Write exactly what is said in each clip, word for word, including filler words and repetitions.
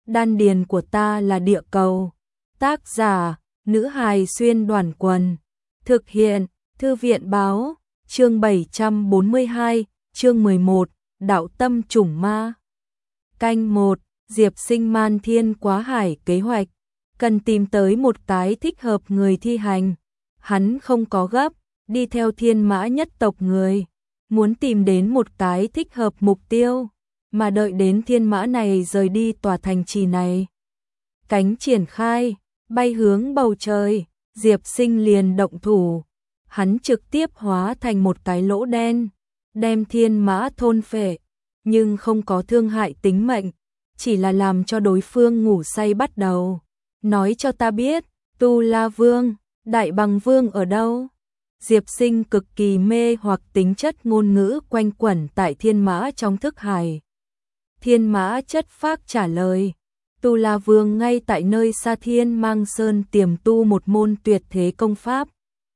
đan điền của ta là địa cầu. Tác giả, nữ hài xuyên đoàn quần. Thực hiện, thư viện báo, chương bảy trăm bốn mươi hai, chương mười một, đạo tâm chủng ma. Canh một, Diệp Sinh man thiên quá hải kế hoạch. Cần tìm tới một cái thích hợp người thi hành. Hắn không có gấp, đi theo thiên mã nhất tộc người. Muốn tìm đến một cái thích hợp mục tiêu, mà đợi đến thiên mã này rời đi tòa thành trì này. Cánh triển khai, bay hướng bầu trời, Diệp Sinh liền động thủ. Hắn trực tiếp hóa thành một cái lỗ đen, đem thiên mã thôn phệ, nhưng không có thương hại tính mệnh, chỉ là làm cho đối phương ngủ say bắt đầu. Nói cho ta biết, Tu La Vương, Đại Bằng Vương ở đâu? Diệp Sinh cực kỳ mê hoặc tính chất ngôn ngữ quanh quẩn tại thiên mã trong thức hải. Thiên mã chất phác trả lời, Tu La Vương ngay tại nơi xa Thiên Mang Sơn tiềm tu một môn tuyệt thế công pháp.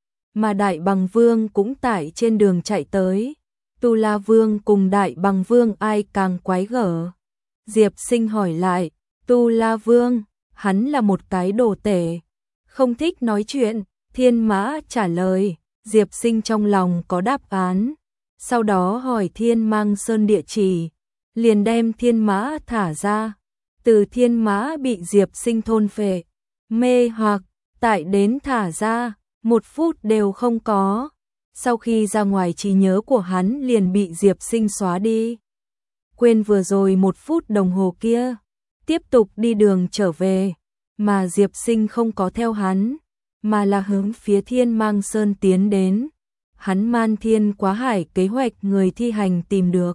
Mà Đại Bằng Vương cũng tại trên đường chạy tới. Tu La Vương cùng Đại Bằng Vương ai càng quái gở? Diệp Sinh hỏi lại, Tu La Vương, hắn là một cái đồ tể, không thích nói chuyện. Thiên mã trả lời, Diệp Sinh trong lòng có đáp án. Sau đó hỏi Thiên Mang Sơn địa chỉ, liền đem thiên mã thả ra. Từ thiên mã bị Diệp Sinh thôn phệ, mê hoặc, tại đến thả ra, một phút đều không có. Sau khi ra ngoài trí nhớ của hắn liền bị Diệp Sinh xóa đi. Quên vừa rồi một phút đồng hồ kia, tiếp tục đi đường trở về, mà Diệp Sinh không có theo hắn, mà là hướng phía Thiên Mang Sơn tiến đến. Hắn man thiên quá hải kế hoạch người thi hành tìm được,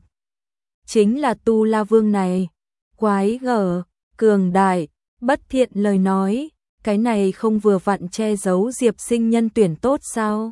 chính là Tu La Vương này. Quái gở, cường đại, bất thiện lời nói, cái này không vừa vặn che giấu Diệp Sinh nhân tuyển tốt sao?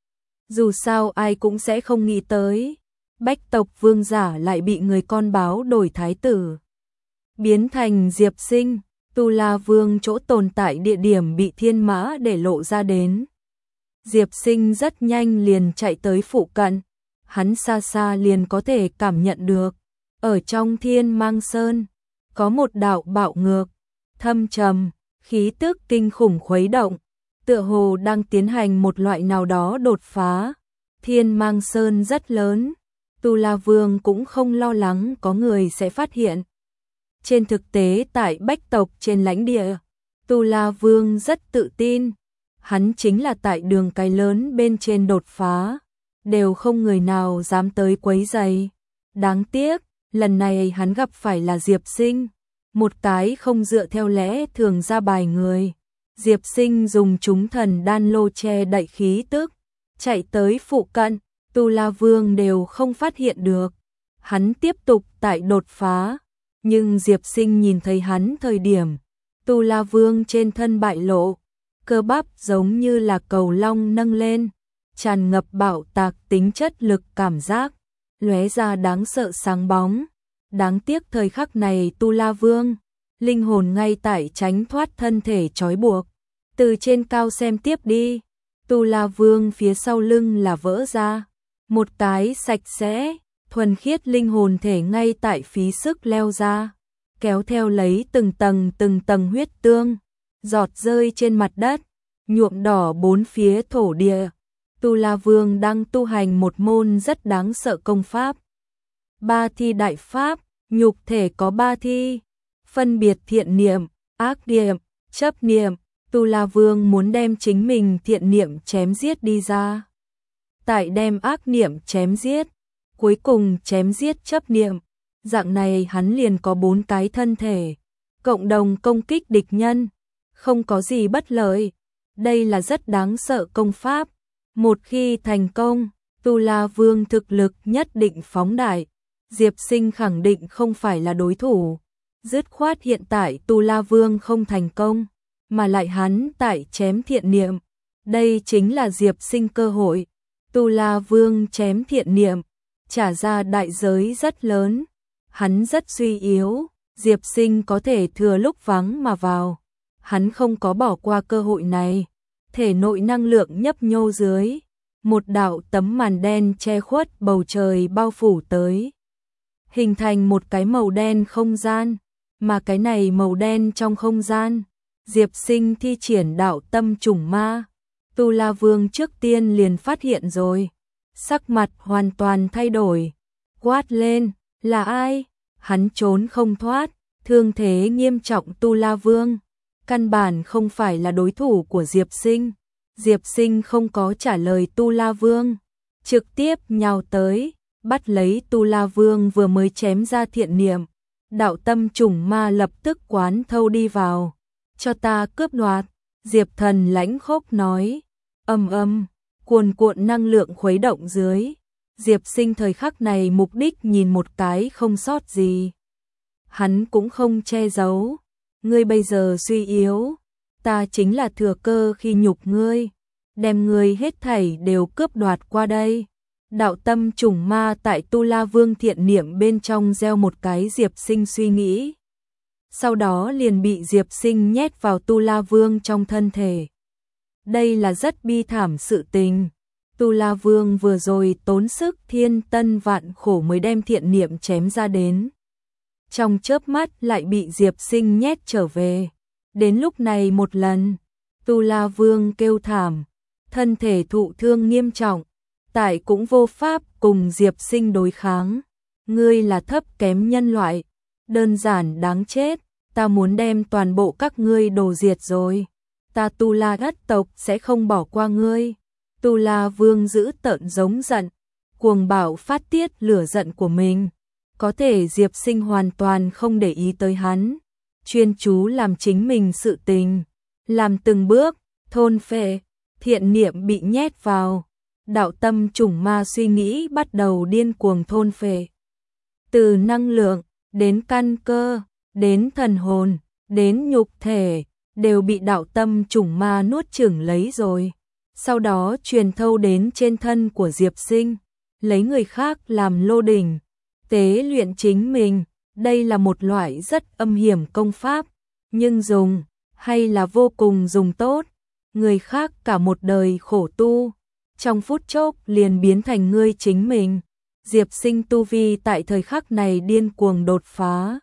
Dù sao ai cũng sẽ không nghĩ tới, Bách tộc vương giả lại bị người con báo đổi thái tử, biến thành Diệp Sinh. Tu La Vương chỗ tồn tại địa điểm bị thiên mã để lộ ra đến. Diệp Sinh rất nhanh liền chạy tới phụ cận, hắn xa xa liền có thể cảm nhận được, ở trong Thiên Mang Sơn có một đạo bạo ngược, thâm trầm, khí tức kinh khủng khuấy động, tựa hồ đang tiến hành một loại nào đó đột phá. Thiên Mang Sơn rất lớn, Tu La Vương cũng không lo lắng có người sẽ phát hiện. Trên thực tế tại Bách tộc trên lãnh địa, Tu La Vương rất tự tin, hắn chính là tại đường cái lớn bên trên đột phá, đều không người nào dám tới quấy rầy. Đáng tiếc, lần này hắn gặp phải là Diệp Sinh, một cái không dựa theo lẽ thường ra bài người. Diệp Sinh dùng chúng thần đan lô che đậy khí tức, chạy tới phụ cận, Tu La Vương đều không phát hiện được. Hắn tiếp tục tại đột phá, nhưng Diệp Sinh nhìn thấy hắn thời điểm, Tu La Vương trên thân bại lộ, cơ bắp giống như là cầu long nâng lên, tràn ngập bạo tạc tính chất lực cảm giác, lóe ra đáng sợ sáng bóng. Đáng tiếc thời khắc này Tu La Vương, linh hồn ngay tại tránh thoát thân thể trói buộc. Từ trên cao xem tiếp đi, Tu La Vương phía sau lưng là vỡ ra, một cái sạch sẽ, thuần khiết linh hồn thể ngay tại phí sức leo ra, kéo theo lấy từng tầng từng tầng huyết tương, giọt rơi trên mặt đất, nhuộm đỏ bốn phía thổ địa. Tu La Vương đang tu hành một môn rất đáng sợ công pháp. Ba thi đại pháp, nhục thể có ba thi, phân biệt thiện niệm, ác niệm, chấp niệm. Tu La Vương muốn đem chính mình thiện niệm chém giết đi ra, tại đem ác niệm chém giết, cuối cùng chém giết chấp niệm. Dạng này hắn liền có bốn cái thân thể, cộng đồng công kích địch nhân, không có gì bất lợi. Đây là rất đáng sợ công pháp. Một khi thành công, Tu La Vương thực lực nhất định phóng đại. Diệp Sinh khẳng định không phải là đối thủ. Dứt khoát hiện tại Tu La Vương không thành công, mà lại hắn tại chém thiện niệm. Đây chính là Diệp Sinh cơ hội. Tu La Vương chém thiện niệm, trả ra đại giới rất lớn. Hắn rất suy yếu, Diệp Sinh có thể thừa lúc vắng mà vào. Hắn không có bỏ qua cơ hội này. Thể nội năng lượng nhấp nhô dưới, một đạo tấm màn đen che khuất bầu trời bao phủ tới, hình thành một cái màu đen không gian. Mà cái này màu đen trong không gian, Diệp Sinh thi triển đạo tâm trùng ma. Tu La Vương trước tiên liền phát hiện rồi, sắc mặt hoàn toàn thay đổi, quát lên, là ai? Hắn trốn không thoát, thương thế nghiêm trọng. Tu La Vương căn bản không phải là đối thủ của Diệp Sinh. Diệp Sinh không có trả lời Tu La Vương, trực tiếp nhào tới, bắt lấy Tu La Vương vừa mới chém ra thiện niệm. Đạo tâm trùng ma lập tức quán thâu đi vào, cho ta cướp đoạt. Diệp Thần lãnh khốc nói, âm âm, cuồn cuộn năng lượng khuấy động dưới. Diệp Sinh thời khắc này mục đích nhìn một cái không sót gì. Hắn cũng không che giấu, ngươi bây giờ suy yếu, ta chính là thừa cơ khi nhục ngươi, đem ngươi hết thảy đều cướp đoạt qua đây. Đạo tâm trùng ma tại Tu La Vương thiện niệm bên trong gieo một cái Diệp Sinh suy nghĩ. Sau đó liền bị Diệp Sinh nhét vào Tu La Vương trong thân thể. Đây là rất bi thảm sự tình. Tu La Vương vừa rồi tốn sức thiên tân vạn khổ mới đem thiện niệm chém ra đến. Trong chớp mắt lại bị Diệp Sinh nhét trở về. Đến lúc này một lần, Tu La Vương kêu thảm, thân thể thụ thương nghiêm trọng, tại cũng vô pháp cùng Diệp Sinh đối kháng. Ngươi là thấp kém nhân loại, đơn giản đáng chết, ta muốn đem toàn bộ các ngươi đồ diệt rồi. Ta Tu La Ất tộc sẽ không bỏ qua ngươi. Tu La Vương giữ tợn giống giận, cuồng bạo phát tiết lửa giận của mình. Có thể Diệp Sinh hoàn toàn không để ý tới hắn, chuyên chú làm chính mình sự tình, làm từng bước, thôn phệ, thiện niệm bị nhét vào. Đạo tâm trùng ma suy nghĩ bắt đầu điên cuồng thôn phệ. Từ năng lượng, đến căn cơ, đến thần hồn, đến nhục thể, đều bị đạo tâm trùng ma nuốt chửng lấy rồi. Sau đó truyền thâu đến trên thân của Diệp Sinh, lấy người khác làm lô đỉnh, tế luyện chính mình. Đây là một loại rất âm hiểm công pháp, nhưng dùng, hay là vô cùng dùng tốt. Người khác cả một đời khổ tu, trong phút chốc liền biến thành ngươi chính mình. Diệp Sinh tu vi tại thời khắc này điên cuồng đột phá,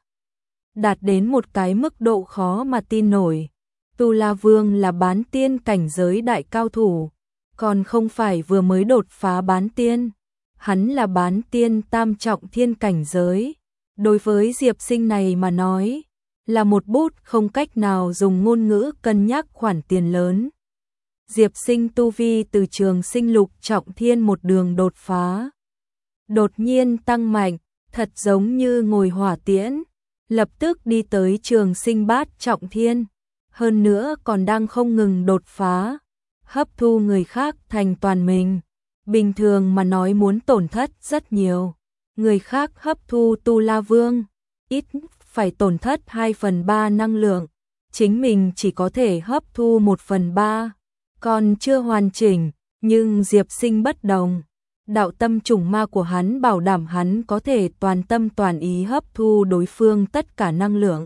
đạt đến một cái mức độ khó mà tin nổi. Tu La Vương là bán tiên cảnh giới đại cao thủ, còn không phải vừa mới đột phá bán tiên. Hắn là bán tiên tam trọng thiên cảnh giới. Đối với Diệp Sinh này mà nói, là một bút không cách nào dùng ngôn ngữ cân nhắc khoản tiền lớn. Diệp Sinh tu vi từ trường sinh lục trọng thiên một đường đột phá, đột nhiên tăng mạnh, thật giống như ngồi hỏa tiễn, lập tức đi tới trường sinh bát trọng thiên. Hơn nữa còn đang không ngừng đột phá, hấp thu người khác thành toàn mình. Bình thường mà nói muốn tổn thất rất nhiều. Người khác hấp thu Tu La Vương, ít phải tổn thất hai phần ba năng lượng. Chính mình chỉ có thể hấp thu một phần ba, còn chưa hoàn chỉnh. Nhưng Diệp Sinh bất đồng. Đạo tâm trùng ma của hắn bảo đảm hắn có thể toàn tâm toàn ý hấp thu đối phương tất cả năng lượng.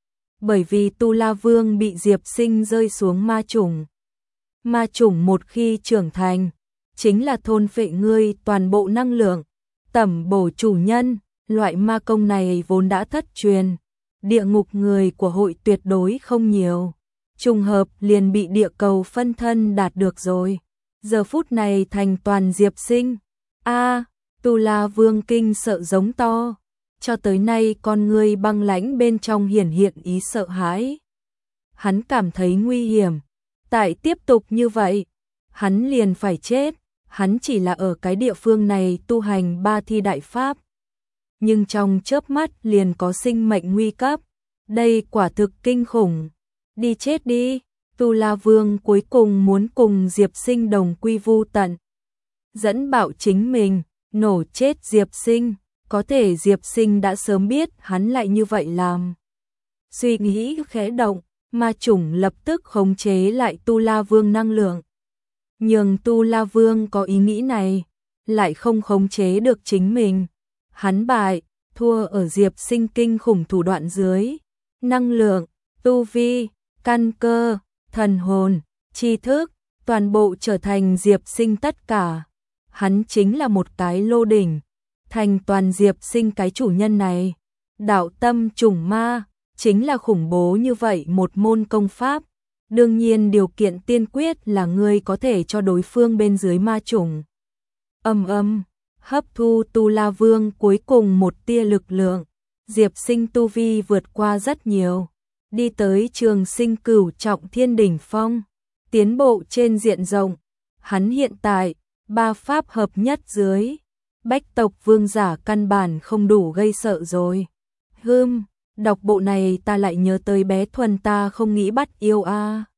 Bởi vì Tu La Vương bị Diệp Sinh rơi xuống ma chủng. Ma chủng một khi trưởng thành, chính là thôn phệ ngươi toàn bộ năng lượng. Tẩm bổ chủ nhân, loại ma công này vốn đã thất truyền. Địa ngục người của hội tuyệt đối không nhiều. Trùng hợp liền bị địa cầu phân thân đạt được rồi. Giờ phút này thành toàn Diệp Sinh. A, Tu La Vương kinh sợ giống to. Cho tới nay con ngươi băng lãnh bên trong hiển hiện ý sợ hãi. Hắn cảm thấy nguy hiểm. Tại tiếp tục như vậy, hắn liền phải chết. Hắn chỉ là ở cái địa phương này tu hành ba thi đại pháp. Nhưng trong chớp mắt liền có sinh mệnh nguy cấp. Đây quả thực kinh khủng. Đi chết đi. Tu La Vương cuối cùng muốn cùng Diệp Sinh đồng quy vu tận. Dẫn bạo chính mình, nổ chết Diệp Sinh. Có thể Diệp Sinh đã sớm biết hắn lại như vậy làm. Suy nghĩ khẽ động, ma chủng lập tức khống chế lại Tu La Vương năng lượng. Nhưng Tu La Vương có ý nghĩ này, lại không khống chế được chính mình. Hắn bại, thua ở Diệp Sinh kinh khủng thủ đoạn dưới. Năng lượng, tu vi, căn cơ, thần hồn, tri thức, toàn bộ trở thành Diệp Sinh tất cả. Hắn chính là một cái lô đỉnh, thành toàn Diệp Sinh cái chủ nhân này. Đạo tâm trùng ma, chính là khủng bố như vậy một môn công pháp. Đương nhiên điều kiện tiên quyết là ngươi có thể cho đối phương bên dưới ma chủng. Âm âm, hấp thu Tu La Vương cuối cùng một tia lực lượng. Diệp Sinh tu vi vượt qua rất nhiều. Đi tới Trường Sinh cửu trọng thiên đỉnh phong. Tiến bộ trên diện rộng. Hắn hiện tại, ba pháp hợp nhất dưới. Bách tộc vương giả căn bản không đủ gây sợ rồi. Hưm, đọc bộ này ta lại nhớ tới bé Thuần ta không nghĩ bắt yêu a.